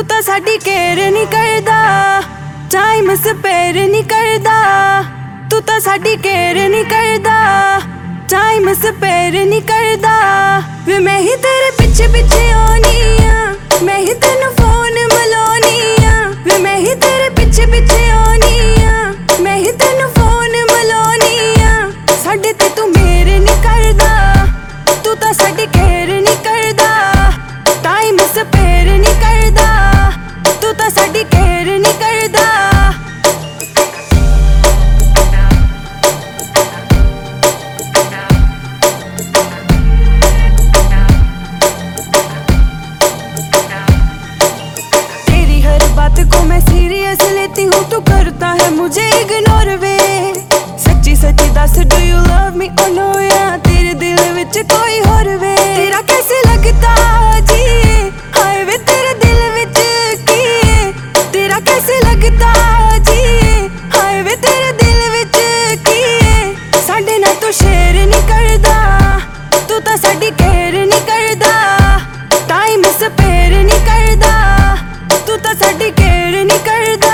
ਤਾਂ ਸਾਡੀ ਕੇਅਰ ਨਹੀਂ ਕਰਦਾ, ਟਾਈਮ ਸਪੇਅਰ ਨਹੀਂ ਕਰਦਾ। ਤੂੰ ਤਾਂ ਸਾਡੀ ਕੇਅਰ ਨਹੀਂ ਕਰਦਾ, ਟਾਈਮ ਸਪੇਅਰ ਨਹੀਂ ਕਰਦਾ। ਵੇ ਮੈਂ ਹੀ ਤੇਰੇ ਪਿੱਛੇ ਪਿੱਛੇ ਆਉਣੀ ਆ, ਮੈਂ ਹੀ ਤੈਨੂੰ ਫੋਨ ਮਿਲਾਉਣੀ ਆ। ਵੇ ਮੈਂ ਹੀ ਤੇਰੇ ਪਿੱਛੇ ਪਿੱਛੇ ਆਉਣੀ ਆ, ਮੈਂ ਹੀ ਤੈਨੂੰ ਫੋਨ ਮਿਲਾਉਣੀ ਆ। ਸਾਡੇ ਤੇ ਤੂੰ ਮੇਰ ਨਹੀਂ ਕਰਦਾ, ਤੂੰ ਤਾਂ ਸਾਡੀ ਕੇਅਰ ਨਹੀਂ ਕਰਦਾ, ਟਾਈਮ ਸਪੇਅਰ ਨਹੀਂ ਕਰਦਾ। ਤੂੰ ਤਾਂ ਸਾਡੀ ਕੇਅਰ ਨਹੀਂ ਕਰਦਾ। तेरी हर बात को मैं सीरियस लेती हूँ, तू करता है मुझे इग्नोर वे। सच्ची सच्ची दस do you love me oh no या तेरे दिल विच कोई होर वे। तेरा कैसे लगता जी हाय वे तेरे दिल विच की है। तेरा कैसे लगता जी हाय वे तेरे दिल विच की है। साडे नाल तू शेयर नहीं करदा, तू तां साडी केयर नहीं करदा, टाइम स्पेयर नहीं करदा। तू तां साडी केयर नहीं करदा।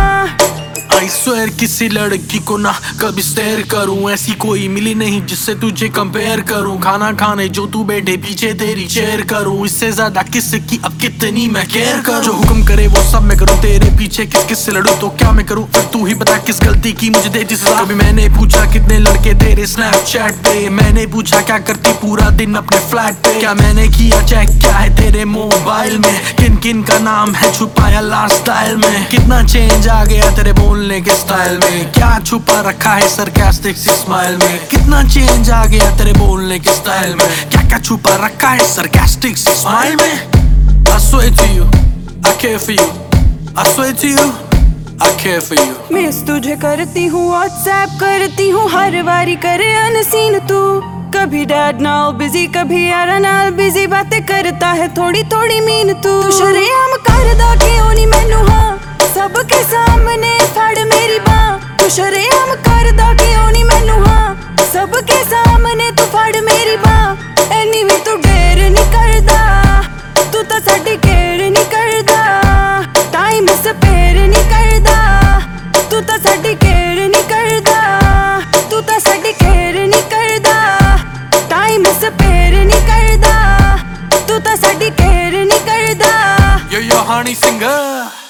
I swear किसी लड़की को ना कभी स्टेयर करूं, ऐसी कोई मिली नहीं जिससे तुझे कंपेयर करूं। खाना खाने जो तू बैठे पीछे तेरी चेयर करूं, इससे ज्यादा किसकी अब कितनी मैं केयर करूं। जो हुक्म करे वो सब मैं करूं, तेरे पीछे किस किस से लड़ूं तो क्या मैं करूं। फिर तू ही बता किस गलती की मुझे देती सजा। कभी मैंने पूछा कितने लड़के तेरे स्नैपचैट पे, मैंने पूछा क्या करती पूरा दिन अपने फ्लैट पे। क्या मैंने किया चेक क्या है तेरे मोबाइल में, किन किन का नाम है छुपाया लास्ट स्टाइल में। कितना चेंज आ गया तेरे बोलने के स्टाइल में, क्या छुपा रखा है सरकास्टिक सी स्माइल में। कितना चेंज आ गया तेरे बोलने के स्टाइल में, क्या क्या छुपा रखा है सरकास्टिक सी स्माइल में। I swear to you, I care for you. I swear to you, I care for you. Miss तुझे करती हूँ, व्हाट्सएप करती हूँ, हर बारी करे अनसीन तू। कभी डैड नाल बिजी, कभी यारा नाल बिजी, बातें करता है थोड़ी थोड़ी मीन तू। शरेआम करदा क्यों नहीं मैनू हाँ, सबके सामने फड़ मेरी बाँ। तू शरेआम करदा क्यों नहीं मैनू हाँ, सबके सामने तू फड़ मेरी बाँ। एनी भी तू डेर नहीं करदा, तू तां साडी केयर नहीं करदा, टाइम स्पेयर नहीं करदा। तू तां साडी केयर नहीं करदा, तू तां साडी केयर नहीं करदा, टाइम स्पेयर नहीं करदा। तू तां साडी केयर नहीं करदा। You're your honey singer.